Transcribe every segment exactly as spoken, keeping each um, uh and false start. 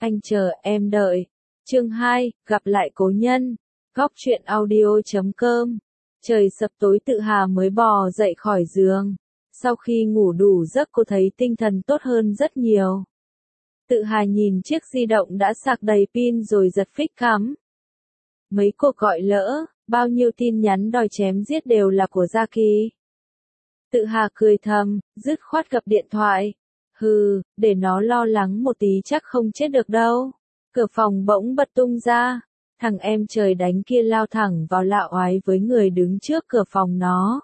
Anh chờ, em đợi. Chương hai, gặp lại cố nhân. Góc truyện audio chấm com. Trời sập tối Tự Hà mới bò dậy khỏi giường. Sau khi ngủ đủ giấc cô thấy tinh thần tốt hơn rất nhiều. Tự Hà nhìn chiếc di động đã sạc đầy pin rồi giật phích cắm. Mấy cuộc gọi lỡ, bao nhiêu tin nhắn đòi chém giết đều là của Gia Kỳ. Tự Hà cười thầm, dứt khoát gập điện thoại. Hừ, để nó lo lắng một tí chắc không chết được đâu. Cửa phòng bỗng bật tung ra. Thằng em trời đánh kia lao thẳng vào lạo oái với người đứng trước cửa phòng nó.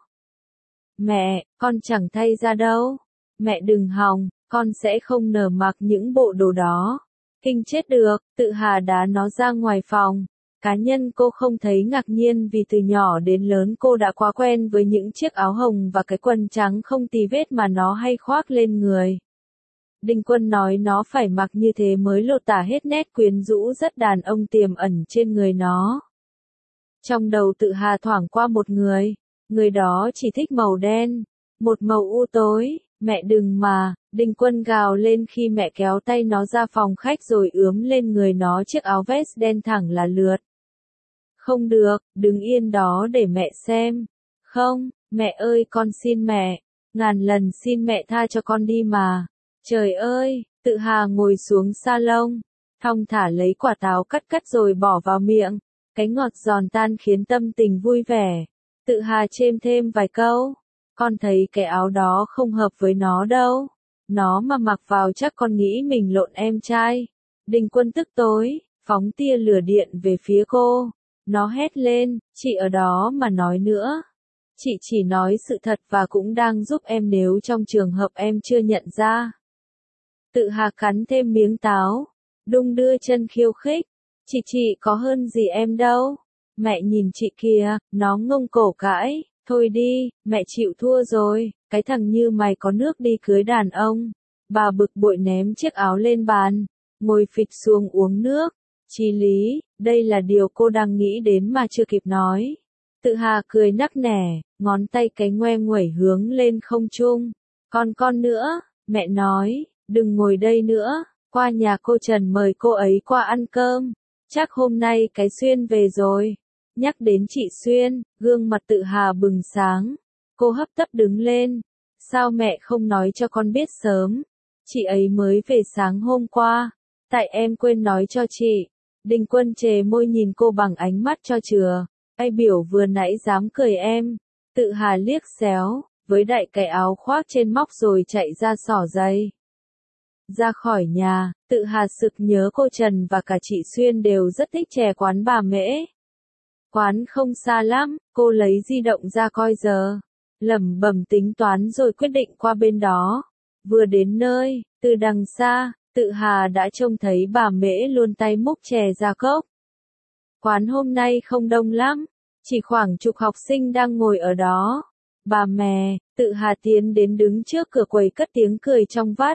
Mẹ, con chẳng thay ra đâu. Mẹ đừng hòng, con sẽ không nở mặc những bộ đồ đó. Kinh chết được, Tự Hà đá nó ra ngoài phòng. Cá nhân cô không thấy ngạc nhiên vì từ nhỏ đến lớn cô đã quá quen với những chiếc áo hồng và cái quần trắng không tì vết mà nó hay khoác lên người. Đinh Quân nói nó phải mặc như thế mới lột tả hết nét quyến rũ rất đàn ông tiềm ẩn trên người nó. Trong đầu Tự Hà thoảng qua một người, người đó chỉ thích màu đen, một màu u tối. Mẹ đừng mà, Đinh Quân gào lên khi mẹ kéo tay nó ra phòng khách rồi ướm lên người nó chiếc áo vest đen thẳng là lượt. Không được, đứng yên đó để mẹ xem. Không, mẹ ơi con xin mẹ, ngàn lần xin mẹ tha cho con đi mà. Trời ơi, Tự Hà ngồi xuống salon, thong thả lấy quả táo cắt cắt rồi bỏ vào miệng. Cái ngọt giòn tan khiến tâm tình vui vẻ. Tự Hà chêm thêm vài câu. Con thấy cái áo đó không hợp với nó đâu. Nó mà mặc vào chắc con nghĩ mình lộn em trai. Đinh Quân tức tối, phóng tia lửa điện về phía cô. Nó hét lên, chị ở đó mà nói nữa. Chị chỉ nói sự thật và cũng đang giúp em nếu trong trường hợp em chưa nhận ra. Tự Hà cắn thêm miếng táo, đung đưa chân khiêu khích. Chị chị có hơn gì em đâu. Mẹ nhìn chị kìa, nó ngông cổ cãi. Thôi đi, mẹ chịu thua rồi, cái thằng như mày có nước đi cưới đàn ông. Bà bực bội ném chiếc áo lên bàn, ngồi phịch xuống uống nước. Chí lý, đây là điều cô đang nghĩ đến mà chưa kịp nói. Tự Hà cười nắc nẻ, ngón tay cái ngoe nguẩy hướng lên không trung. Còn con nữa, mẹ nói, đừng ngồi đây nữa, qua nhà cô Trần mời cô ấy qua ăn cơm. Chắc hôm nay cái Xuyên về rồi. Nhắc đến chị Xuyên, gương mặt Tự Hà bừng sáng. Cô hấp tấp đứng lên. Sao mẹ không nói cho con biết sớm? Chị ấy mới về sáng hôm qua. Tại em quên nói cho chị. Đinh Quân chề môi nhìn cô bằng ánh mắt cho chừa. Ai biểu vừa nãy dám cười em. Tự Hà liếc xéo, với đại cái áo khoác trên móc rồi chạy ra xỏ giày. Ra khỏi nhà, Tự Hà sực nhớ cô Trần và cả chị Xuyên đều rất thích chè quán bà Mễ. Quán không xa lắm, cô lấy di động ra coi giờ. Lẩm bẩm tính toán rồi quyết định qua bên đó. Vừa đến nơi, từ đằng xa, Tự Hà đã trông thấy bà Mễ luôn tay múc chè ra cốc. Quán hôm nay không đông lắm, chỉ khoảng chục học sinh đang ngồi ở đó. Bà mẹ, Tự Hà tiến đến đứng trước cửa quầy cất tiếng cười trong vắt.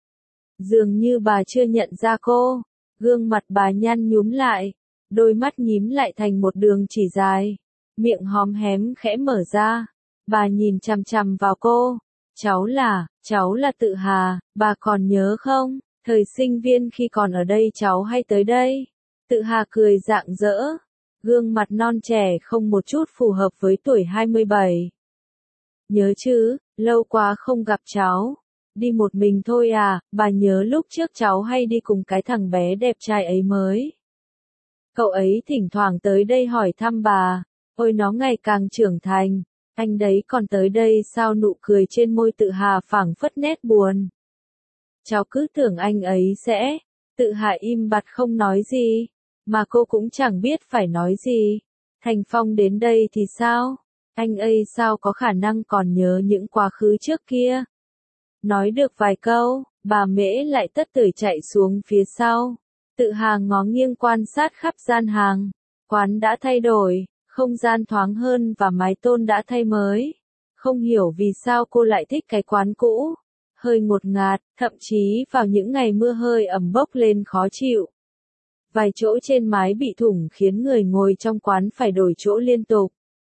Dường như bà chưa nhận ra cô, gương mặt bà nhăn nhúm lại, đôi mắt nhím lại thành một đường chỉ dài, miệng hóm hém khẽ mở ra. Bà nhìn chằm chằm vào cô. Cháu là, cháu là Tự Hà, bà còn nhớ không? Thời sinh viên khi còn ở đây cháu hay tới đây. Tự Hà cười rạng rỡ, gương mặt non trẻ không một chút phù hợp với tuổi hai mươi bảy. Nhớ chứ, lâu quá không gặp cháu. Đi một mình thôi à, bà nhớ lúc trước cháu hay đi cùng cái thằng bé đẹp trai ấy mới. Cậu ấy thỉnh thoảng tới đây hỏi thăm bà, ôi nó ngày càng trưởng thành, anh đấy còn tới đây sao? Nụ cười trên môi Tự Hà phảng phất nét buồn. Cháu cứ tưởng anh ấy sẽ, Tự Hà im bặt không nói gì, mà cô cũng chẳng biết phải nói gì. Thành Phong đến đây thì sao? Anh ấy sao có khả năng còn nhớ những quá khứ trước kia? Nói được vài câu, bà Mễ lại tất tưởi chạy xuống phía sau. Tự Hà ngó nghiêng quan sát khắp gian hàng. Quán đã thay đổi, không gian thoáng hơn và mái tôn đã thay mới. Không hiểu vì sao cô lại thích cái quán cũ. Hơi ngột ngạt, thậm chí vào những ngày mưa hơi ẩm bốc lên khó chịu. Vài chỗ trên mái bị thủng khiến người ngồi trong quán phải đổi chỗ liên tục.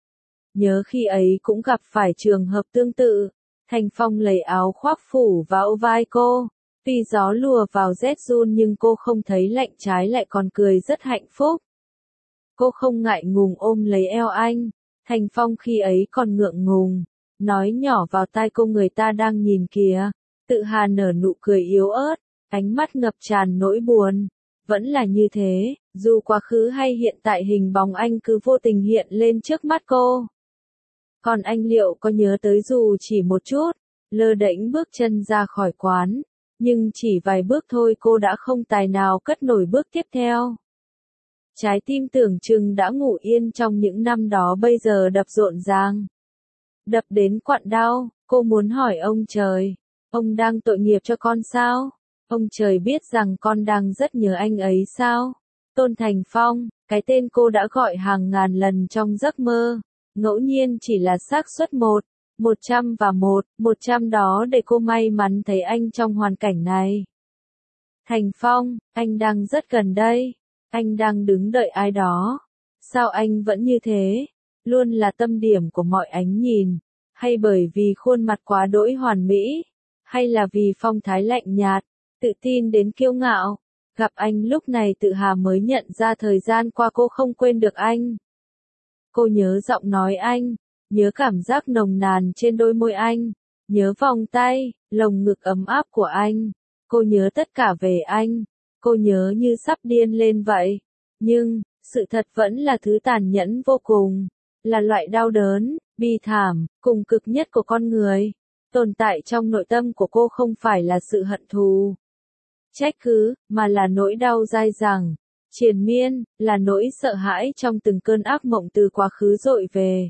Nhớ khi ấy cũng gặp phải trường hợp tương tự. Thành Phong lấy áo khoác phủ vào vai cô. Tuy gió lùa vào rét run nhưng cô không thấy lạnh, trái lại còn cười rất hạnh phúc. Cô không ngại ngùng ôm lấy eo anh. Thành Phong khi ấy còn ngượng ngùng, nói nhỏ vào tai cô, người ta đang nhìn kìa. Tự Hà nở nụ cười yếu ớt, ánh mắt ngập tràn nỗi buồn. Vẫn là như thế, dù quá khứ hay hiện tại hình bóng anh cứ vô tình hiện lên trước mắt cô. Còn anh liệu có nhớ tới dù chỉ một chút? Lơ đễnh bước chân ra khỏi quán, nhưng chỉ vài bước thôi cô đã không tài nào cất nổi bước tiếp theo. Trái tim tưởng chừng đã ngủ yên trong những năm đó bây giờ đập rộn ràng. Đập đến quặn đau, cô muốn hỏi ông trời, ông đang tội nghiệp cho con sao? Ông trời biết rằng con đang rất nhớ anh ấy sao? Tôn Thành Phong, cái tên cô đã gọi hàng ngàn lần trong giấc mơ, ngẫu nhiên chỉ là xác suất một, một trăm và một, một trăm đó để cô may mắn thấy anh trong hoàn cảnh này. Thành Phong, anh đang rất gần đây, anh đang đứng đợi ai đó. Sao anh vẫn như thế? Luôn là tâm điểm của mọi ánh nhìn, hay bởi vì khuôn mặt quá đỗi hoàn mỹ, hay là vì phong thái lạnh nhạt, tự tin đến kiêu ngạo? Gặp anh lúc này Tự Hà mới nhận ra thời gian qua cô không quên được anh. Cô nhớ giọng nói anh, nhớ cảm giác nồng nàn trên đôi môi anh, nhớ vòng tay, lồng ngực ấm áp của anh. Cô nhớ tất cả về anh, cô nhớ như sắp điên lên vậy. Nhưng, sự thật vẫn là thứ tàn nhẫn vô cùng, là loại đau đớn, bi thảm, cùng cực nhất của con người. Tồn tại trong nội tâm của cô không phải là sự hận thù, trách cứ, mà là nỗi đau dai dẳng, triền miên, là nỗi sợ hãi trong từng cơn ác mộng từ quá khứ dội về.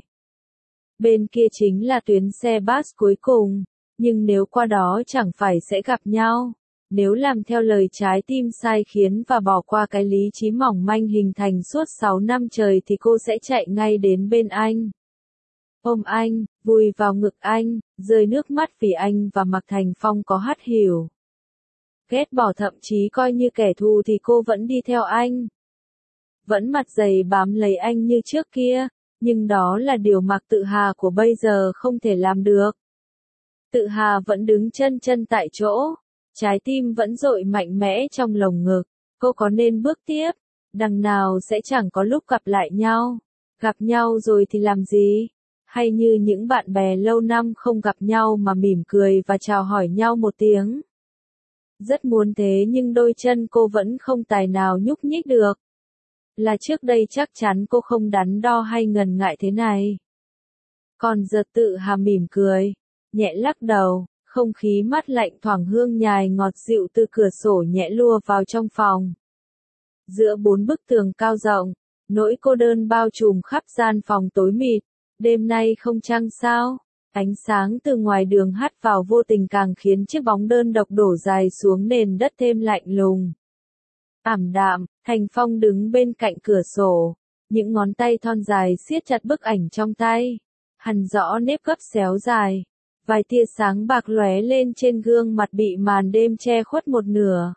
Bên kia chính là tuyến xe bus cuối cùng, nhưng nếu qua đó chẳng phải sẽ gặp nhau. Nếu làm theo lời trái tim sai khiến và bỏ qua cái lý trí mỏng manh hình thành suốt sáu năm trời thì cô sẽ chạy ngay đến bên anh. Ôm anh, vùi vào ngực anh, rơi nước mắt vì anh và Mạc Thành Phong có hắt hiểu. Ghét bỏ thậm chí coi như kẻ thù thì cô vẫn đi theo anh. Vẫn mặt dày bám lấy anh như trước kia, nhưng đó là điều Mạc Tự Hà của bây giờ không thể làm được. Tự Hà vẫn đứng chân chân tại chỗ, trái tim vẫn dội mạnh mẽ trong lồng ngực. Cô có nên bước tiếp? Đằng nào sẽ chẳng có lúc gặp lại nhau. Gặp nhau rồi thì làm gì? Hay như những bạn bè lâu năm không gặp nhau mà mỉm cười và chào hỏi nhau một tiếng. Rất muốn thế nhưng đôi chân cô vẫn không tài nào nhúc nhích được. Là trước đây chắc chắn cô không đắn đo hay ngần ngại thế này. Còn giờ Tự Hà mỉm cười, nhẹ lắc đầu, không khí mát lạnh thoảng hương nhài ngọt dịu từ cửa sổ nhẹ lùa vào trong phòng. Giữa bốn bức tường cao rộng, nỗi cô đơn bao trùm khắp gian phòng tối mịt. Đêm nay không trăng sao? Ánh sáng từ ngoài đường hắt vào vô tình càng khiến chiếc bóng đơn độc đổ dài xuống nền đất thêm lạnh lùng. Ảm đạm, Thành Phong đứng bên cạnh cửa sổ, những ngón tay thon dài siết chặt bức ảnh trong tay. Hằn rõ nếp gấp xéo dài, vài tia sáng bạc lóe lên trên gương mặt bị màn đêm che khuất một nửa.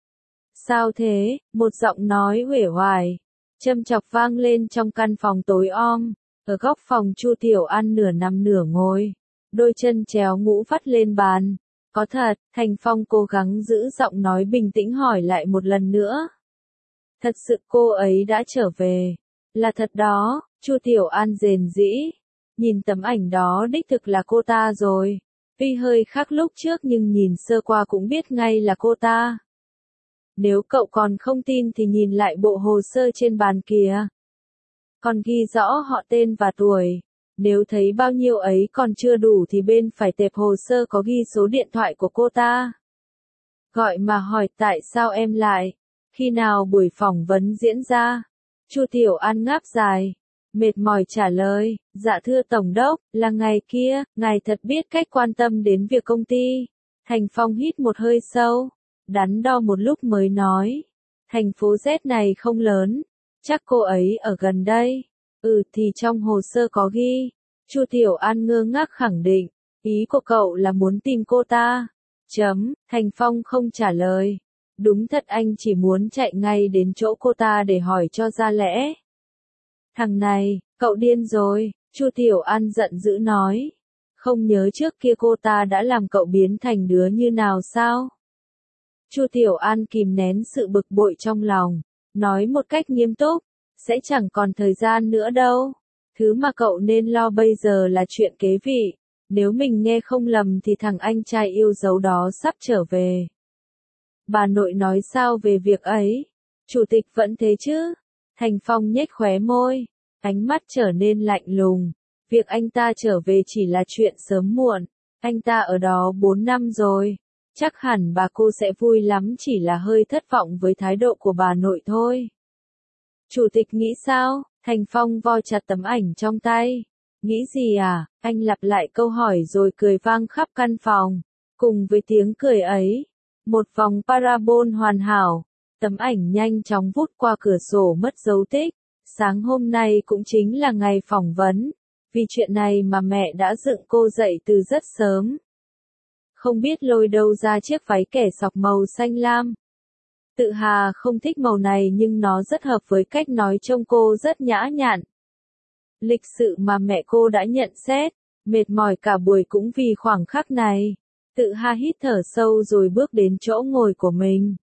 Sao thế? Một giọng nói uể oải, châm chọc vang lên trong căn phòng tối om. Ở góc phòng Chu Tiểu An nửa nằm nửa ngồi, đôi chân chéo ngũ vắt lên bàn. Có thật? Thành Phong cố gắng giữ giọng nói bình tĩnh hỏi lại một lần nữa. Thật sự cô ấy đã trở về. Là thật đó, Chu Tiểu An rền rĩ. Nhìn tấm ảnh đó đích thực là cô ta rồi. Tuy hơi khác lúc trước nhưng nhìn sơ qua cũng biết ngay là cô ta. Nếu cậu còn không tin thì nhìn lại bộ hồ sơ trên bàn kìa. Còn ghi rõ họ tên và tuổi. Nếu thấy bao nhiêu ấy còn chưa đủ thì bên phải tệp hồ sơ có ghi số điện thoại của cô ta. Gọi mà hỏi tại sao em lại, khi nào buổi phỏng vấn diễn ra? Chu Tiểu An ngáp dài, mệt mỏi trả lời, dạ thưa Tổng đốc, là ngày kia, ngài thật biết cách quan tâm đến việc công ty. Thành Phong hít một hơi sâu, đắn đo một lúc mới nói, thành phố Z này không lớn. Chắc cô ấy ở gần đây. Ừ thì trong hồ sơ có ghi. Chu Tiểu An ngơ ngác khẳng định. Ý của cậu là muốn tìm cô ta. Chấm, Thành Phong không trả lời. Đúng thật anh chỉ muốn chạy ngay đến chỗ cô ta để hỏi cho ra lẽ. Thằng này, cậu điên rồi, Chu Tiểu An giận dữ nói. Không nhớ trước kia cô ta đã làm cậu biến thành đứa như nào sao? Chu Tiểu An kìm nén sự bực bội trong lòng, nói một cách nghiêm túc, sẽ chẳng còn thời gian nữa đâu. Thứ mà cậu nên lo bây giờ là chuyện kế vị, nếu mình nghe không lầm thì thằng anh trai yêu dấu đó sắp trở về. Bà nội nói sao về việc ấy? Chủ tịch vẫn thế chứ? Thành Phong nhếch khóe môi, ánh mắt trở nên lạnh lùng. Việc anh ta trở về chỉ là chuyện sớm muộn, anh ta ở đó bốn năm rồi. Chắc hẳn bà cô sẽ vui lắm, chỉ là hơi thất vọng với thái độ của bà nội thôi. Chủ tịch nghĩ sao? Thành Phong vo chặt tấm ảnh trong tay. Nghĩ gì à? Anh lặp lại câu hỏi rồi cười vang khắp căn phòng. Cùng với tiếng cười ấy, một vòng parabol hoàn hảo. Tấm ảnh nhanh chóng vút qua cửa sổ mất dấu tích. Sáng hôm nay cũng chính là ngày phỏng vấn. Vì chuyện này mà mẹ đã dựng cô dậy từ rất sớm. Không biết lôi đâu ra chiếc váy kẻ sọc màu xanh lam. Tự Hà không thích màu này nhưng nó rất hợp với cách nói trông cô rất nhã nhặn. Lịch sự mà mẹ cô đã nhận xét, mệt mỏi cả buổi cũng vì khoảng khắc này. Tự Hà hít thở sâu rồi bước đến chỗ ngồi của mình.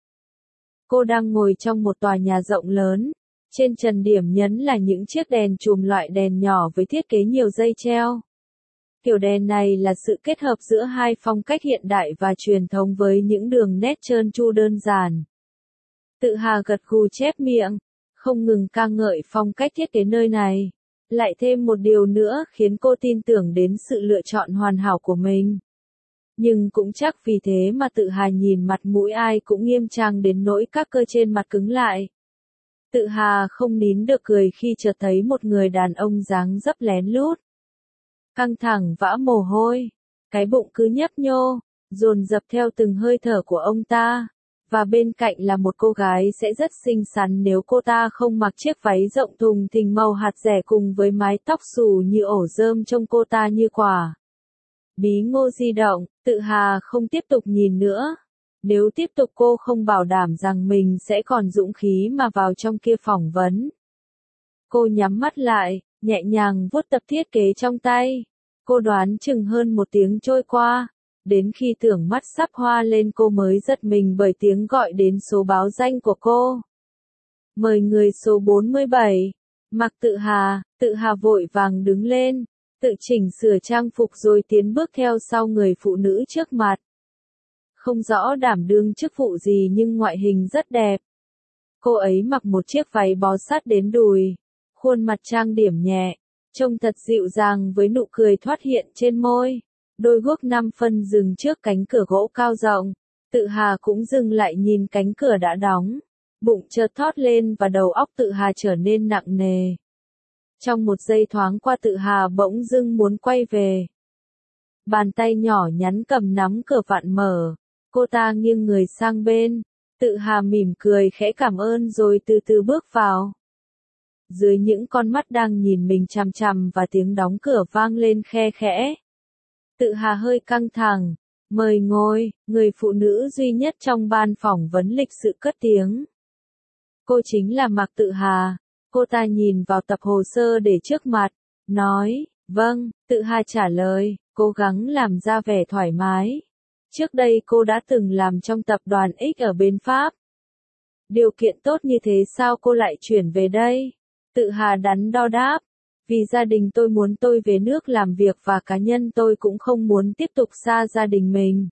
Cô đang ngồi trong một tòa nhà rộng lớn. Trên trần điểm nhấn là những chiếc đèn chùm loại đèn nhỏ với thiết kế nhiều dây treo. Kiểu đèn này là sự kết hợp giữa hai phong cách hiện đại và truyền thống với những đường nét trơn tru đơn giản. Tự Hà gật gù chép miệng, không ngừng ca ngợi phong cách thiết kế nơi này. Lại thêm một điều nữa khiến cô tin tưởng đến sự lựa chọn hoàn hảo của mình. Nhưng cũng chắc vì thế mà Tự Hà nhìn mặt mũi ai cũng nghiêm trang đến nỗi các cơ trên mặt cứng lại. Tự Hà không nín được cười khi chợt thấy một người đàn ông dáng dấp lén lút. Căng thẳng vã mồ hôi, cái bụng cứ nhấp nhô, dồn dập theo từng hơi thở của ông ta. Và bên cạnh là một cô gái sẽ rất xinh xắn nếu cô ta không mặc chiếc váy rộng thùng thình màu hạt rẻ cùng với mái tóc xù như ổ rơm trông cô ta như quả. Bí ngô di động, Tự Hà không tiếp tục nhìn nữa. Nếu tiếp tục cô không bảo đảm rằng mình sẽ còn dũng khí mà vào trong kia phỏng vấn. Cô nhắm mắt lại, nhẹ nhàng vuốt tập thiết kế trong tay. Cô đoán chừng hơn một tiếng trôi qua. Đến khi tưởng mắt sắp hoa lên cô mới giật mình bởi tiếng gọi đến số báo danh của cô. Mời người số bốn mươi bảy. Mặc Tự Hà, Tự Hà vội vàng đứng lên, tự chỉnh sửa trang phục rồi tiến bước theo sau người phụ nữ trước mặt. Không rõ đảm đương chức vụ gì nhưng ngoại hình rất đẹp. Cô ấy mặc một chiếc váy bó sát đến đùi, khuôn mặt trang điểm nhẹ, trông thật dịu dàng với nụ cười thoát hiện trên môi. Đôi guốc năm phân dừng trước cánh cửa gỗ cao rộng. Tự Hà cũng dừng lại nhìn cánh cửa đã đóng. Bụng chợt thót lên và đầu óc Tự Hà trở nên nặng nề. Trong một giây thoáng qua Tự Hà bỗng dưng muốn quay về. Bàn tay nhỏ nhắn cầm nắm cửa vặn mở. Cô ta nghiêng người sang bên. Tự Hà mỉm cười khẽ cảm ơn rồi từ từ bước vào. Dưới những con mắt đang nhìn mình chằm chằm và tiếng đóng cửa vang lên khe khẽ. Tự Hà hơi căng thẳng. Mời ngồi, người phụ nữ duy nhất trong ban phỏng vấn lịch sự cất tiếng. Cô chính là Mạc Tự Hà. Cô ta nhìn vào tập hồ sơ để trước mặt, nói, vâng, Tự Hà trả lời, cố gắng làm ra vẻ thoải mái. Trước đây cô đã từng làm trong tập đoàn X ở bên Pháp. Điều kiện tốt như thế sao cô lại chuyển về đây? Tự Hà đắn đo đáp. Vì gia đình tôi muốn tôi về nước làm việc và cá nhân tôi cũng không muốn tiếp tục xa gia đình mình.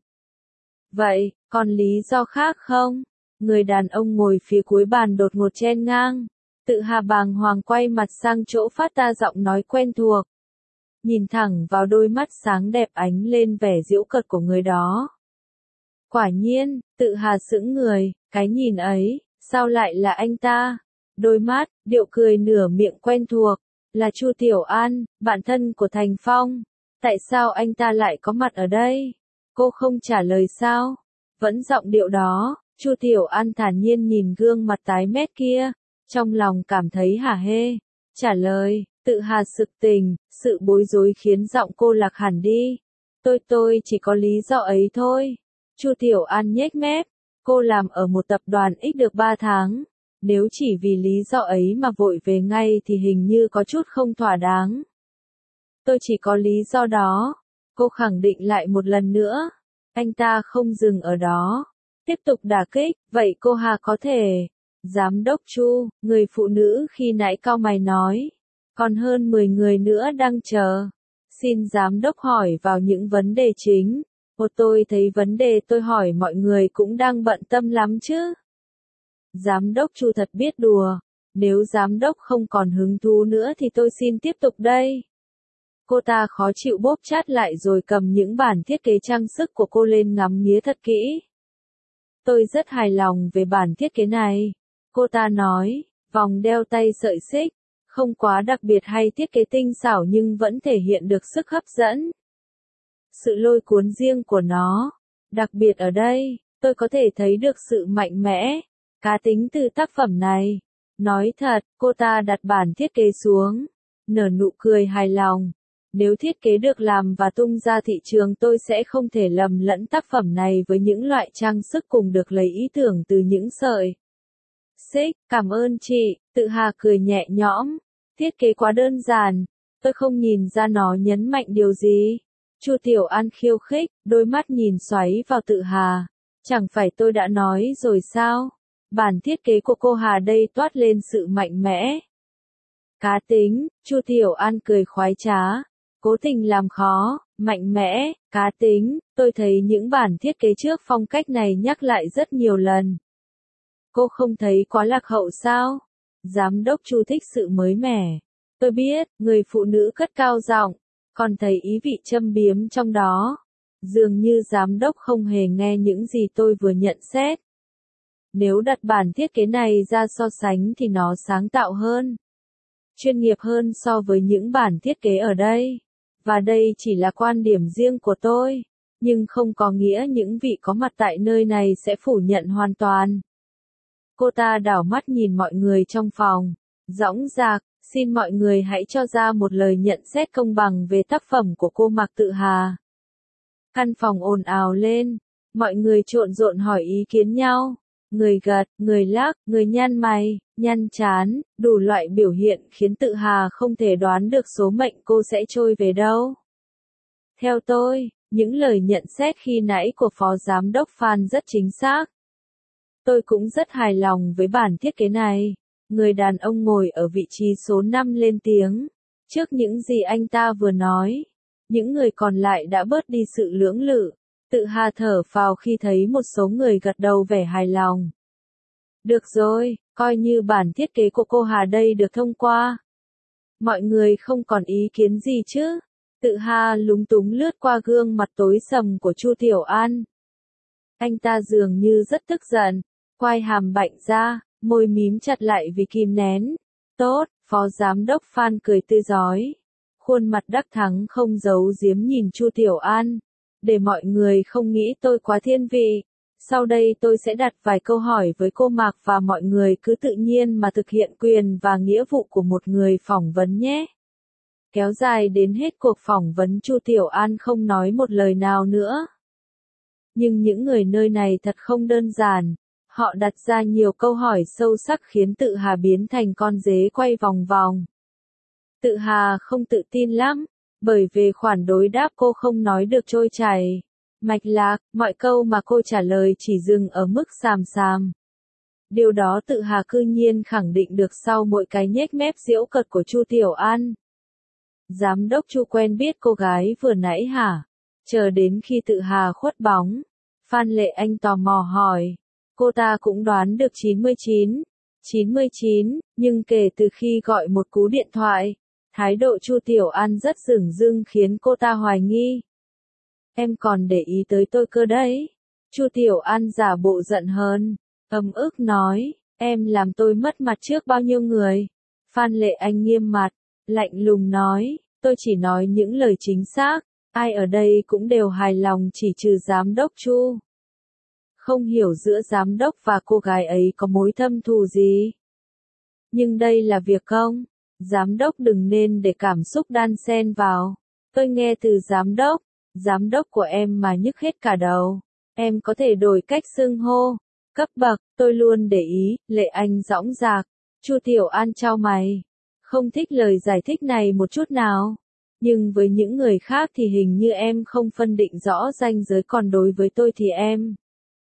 Vậy, còn lý do khác không? Người đàn ông ngồi phía cuối bàn đột ngột chen ngang. Tự Hà bàng hoàng quay mặt sang chỗ phát ra giọng nói quen thuộc. Nhìn thẳng vào đôi mắt sáng đẹp ánh lên vẻ giễu cợt của người đó. Quả nhiên, Tự Hà sững người, cái nhìn ấy, sao lại là anh ta? Đôi mắt, điệu cười nửa miệng quen thuộc, là Chu Tiểu An, bạn thân của Thành Phong. Tại sao anh ta lại có mặt ở đây? Cô không trả lời sao? Vẫn giọng điệu đó, Chu Tiểu An thản nhiên nhìn gương mặt tái mét kia, trong lòng cảm thấy hả hê. Trả lời, Tự Hà sực tỉnh, sự bối rối khiến giọng cô lạc hẳn đi. Tôi tôi chỉ có lý do ấy thôi. Chu Tiểu An nhếch mép, cô làm ở một tập đoàn X được ba tháng. Nếu chỉ vì lý do ấy mà vội về ngay thì hình như có chút không thỏa đáng. Tôi chỉ có lý do đó. Cô khẳng định lại một lần nữa. Anh ta không dừng ở đó. tiếp tục đả kích, vậy cô Hà có thể. Giám đốc Chu, người phụ nữ khi nãy cau mày nói. Còn hơn mười người nữa đang chờ. Xin giám đốc hỏi vào những vấn đề chính. Ồ, tôi thấy vấn đề tôi hỏi mọi người cũng đang bận tâm lắm chứ. Giám đốc Chu thật biết đùa. Nếu giám đốc không còn hứng thú nữa thì tôi xin tiếp tục đây. Cô ta khó chịu bóp chát lại rồi cầm những bản thiết kế trang sức của cô lên ngắm nghía thật kỹ. Tôi rất hài lòng về bản thiết kế này. Cô ta nói, vòng đeo tay sợi xích, không quá đặc biệt hay thiết kế tinh xảo nhưng vẫn thể hiện được sức hấp dẫn. Sự lôi cuốn riêng của nó. Đặc biệt ở đây, tôi có thể thấy được sự mạnh mẽ, cá tính từ tác phẩm này. Nói thật, cô ta đặt bản thiết kế xuống, nở nụ cười hài lòng. Nếu thiết kế được làm và tung ra thị trường tôi sẽ không thể lầm lẫn tác phẩm này với những loại trang sức cùng được lấy ý tưởng từ những sợi xích. Cảm ơn chị, Tự Hà cười nhẹ nhõm. Thiết kế quá đơn giản, tôi không nhìn ra nó nhấn mạnh điều gì. Chu Tiểu An khiêu khích, đôi mắt nhìn xoáy vào Tự Hà. Chẳng phải tôi đã nói rồi sao? Bản thiết kế của cô Hà đây toát lên sự mạnh mẽ. Cá tính, Chu Tiểu An cười khoái trá. Cố tình làm khó, mạnh mẽ, cá tính, tôi thấy những bản thiết kế trước phong cách này nhắc lại rất nhiều lần. Cô không thấy quá lạc hậu sao? Giám đốc Chu thích sự mới mẻ. Tôi biết, người phụ nữ cất cao giọng, còn thấy ý vị châm biếm trong đó. Dường như giám đốc không hề nghe những gì tôi vừa nhận xét. Nếu đặt bản thiết kế này ra so sánh thì nó sáng tạo hơn, chuyên nghiệp hơn so với những bản thiết kế ở đây. Và đây chỉ là quan điểm riêng của tôi, nhưng không có nghĩa những vị có mặt tại nơi này sẽ phủ nhận hoàn toàn. Cô ta đảo mắt nhìn mọi người trong phòng, dõng dạc, xin mọi người hãy cho ra một lời nhận xét công bằng về tác phẩm của cô Mạc Tự Hà. Căn phòng ồn ào lên, mọi người trộn rộn hỏi ý kiến nhau. Người gật, người lắc, người nhăn mày, nhăn trán, đủ loại biểu hiện khiến Tự Hà không thể đoán được số mệnh cô sẽ trôi về đâu. Theo tôi, những lời nhận xét khi nãy của Phó Giám đốc Phan rất chính xác. Tôi cũng rất hài lòng với bản thiết kế này. Người đàn ông ngồi ở vị trí số năm lên tiếng. Trước những gì anh ta vừa nói, những người còn lại đã bớt đi sự lưỡng lự. Tự Hà thở phào khi thấy một số người gật đầu vẻ hài lòng. Được rồi, coi như bản thiết kế của cô Hà đây được thông qua. Mọi người không còn ý kiến gì chứ? Tự Hà lúng túng lướt qua gương mặt tối sầm của Chu Tiểu An. Anh ta dường như rất tức giận, quai hàm bạnh ra, môi mím chặt lại vì kìm nén. Tốt, Phó Giám đốc Phan cười tươi rói. Khuôn mặt đắc thắng không giấu giếm nhìn Chu Tiểu An. Để mọi người không nghĩ tôi quá thiên vị, sau đây tôi sẽ đặt vài câu hỏi với cô Mạc và mọi người cứ tự nhiên mà thực hiện quyền và nghĩa vụ của một người phỏng vấn nhé. Kéo dài đến hết cuộc phỏng vấn Chu Tiểu An không nói một lời nào nữa. Nhưng những người nơi này thật không đơn giản, họ đặt ra nhiều câu hỏi sâu sắc khiến Tự Hà biến thành con dế quay vòng vòng. Tự Hà không tự tin lắm. Bởi về khoản đối đáp cô không nói được trôi chảy, mạch lạc, mọi câu mà cô trả lời chỉ dừng ở mức xàm xàm. Điều đó Tự Hà cư nhiên khẳng định được sau mỗi cái nhếch mép giễu cợt của Chu Tiểu An. Giám đốc Chu quen biết cô gái vừa nãy hả? Chờ đến khi Tự Hà khuất bóng, Phan Lệ Anh tò mò hỏi. Cô ta cũng đoán được chín mươi chín, chín mươi chín, nhưng kể từ khi gọi một cú điện thoại, thái độ Chu Tiểu An rất dửng dưng khiến cô ta hoài nghi. Em còn để ý tới tôi cơ đấy. Chu Tiểu An giả bộ giận hờn, ấm ức nói, em làm tôi mất mặt trước bao nhiêu người. Phan Lệ Anh nghiêm mặt, lạnh lùng nói, tôi chỉ nói những lời chính xác, ai ở đây cũng đều hài lòng chỉ trừ giám đốc Chu. Không hiểu giữa giám đốc và cô gái ấy có mối thâm thù gì. Nhưng đây là việc công. Giám đốc đừng nên để cảm xúc đan xen vào. Tôi nghe từ giám đốc, giám đốc của em mà nhức hết cả đầu. Em có thể đổi cách xưng hô, cấp bậc, tôi luôn để ý. Lệ Anh dõng dạc. Chu Tiểu An chau mày, không thích lời giải thích này một chút nào. Nhưng với những người khác thì hình như em không phân định rõ ranh giới, còn đối với tôi thì em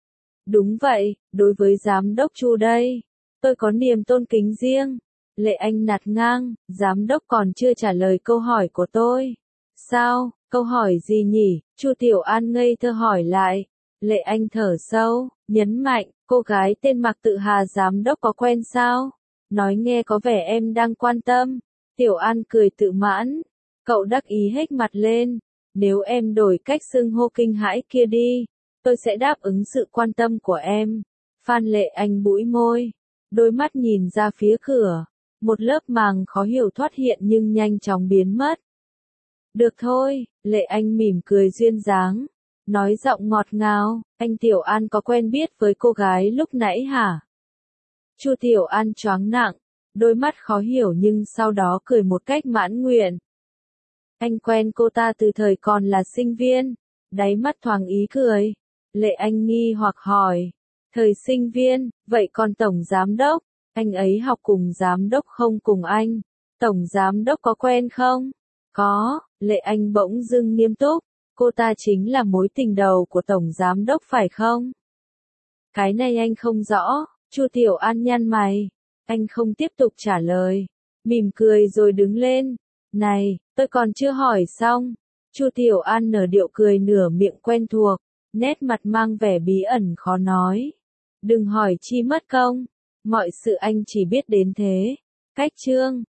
Đúng vậy, đối với giám đốc Chu đây, tôi có niềm tôn kính riêng. Lệ Anh nạt ngang, giám đốc còn chưa trả lời câu hỏi của tôi. Sao, câu hỏi gì nhỉ? Chu Tiểu An ngây thơ hỏi lại. Lệ Anh thở sâu, nhấn mạnh, cô gái tên Mạc Tự Hà giám đốc có quen sao? Nói nghe có vẻ em đang quan tâm. Tiểu An cười tự mãn. Cậu đắc ý hết mặt lên. Nếu em đổi cách xưng hô kinh hãi kia đi, tôi sẽ đáp ứng sự quan tâm của em. Phan Lệ Anh bũi môi, đôi mắt nhìn ra phía cửa. Một lớp màng khó hiểu thoát hiện nhưng nhanh chóng biến mất. Được thôi, Lệ Anh mỉm cười duyên dáng. Nói giọng ngọt ngào, anh Tiểu An có quen biết với cô gái lúc nãy hả? Chu Tiểu An choáng nặng, đôi mắt khó hiểu nhưng sau đó cười một cách mãn nguyện. Anh quen cô ta từ thời còn là sinh viên, đáy mắt thoáng ý cười. Lệ Anh nghi hoặc hỏi, thời sinh viên, vậy còn tổng giám đốc, anh ấy học cùng giám đốc không cùng anh? Tổng giám đốc có quen không? Có, Lệ Anh bỗng dưng nghiêm túc, cô ta chính là mối tình đầu của tổng giám đốc phải không? Cái này anh không rõ. Chu Tiểu An nhăn mày, anh không tiếp tục trả lời, mỉm cười rồi đứng lên. Này, tôi còn chưa hỏi xong. Chu Tiểu An nở điệu cười nửa miệng quen thuộc, nét mặt mang vẻ bí ẩn khó nói. Đừng hỏi chi mất công, mọi sự anh chỉ biết đến thế. Cách chương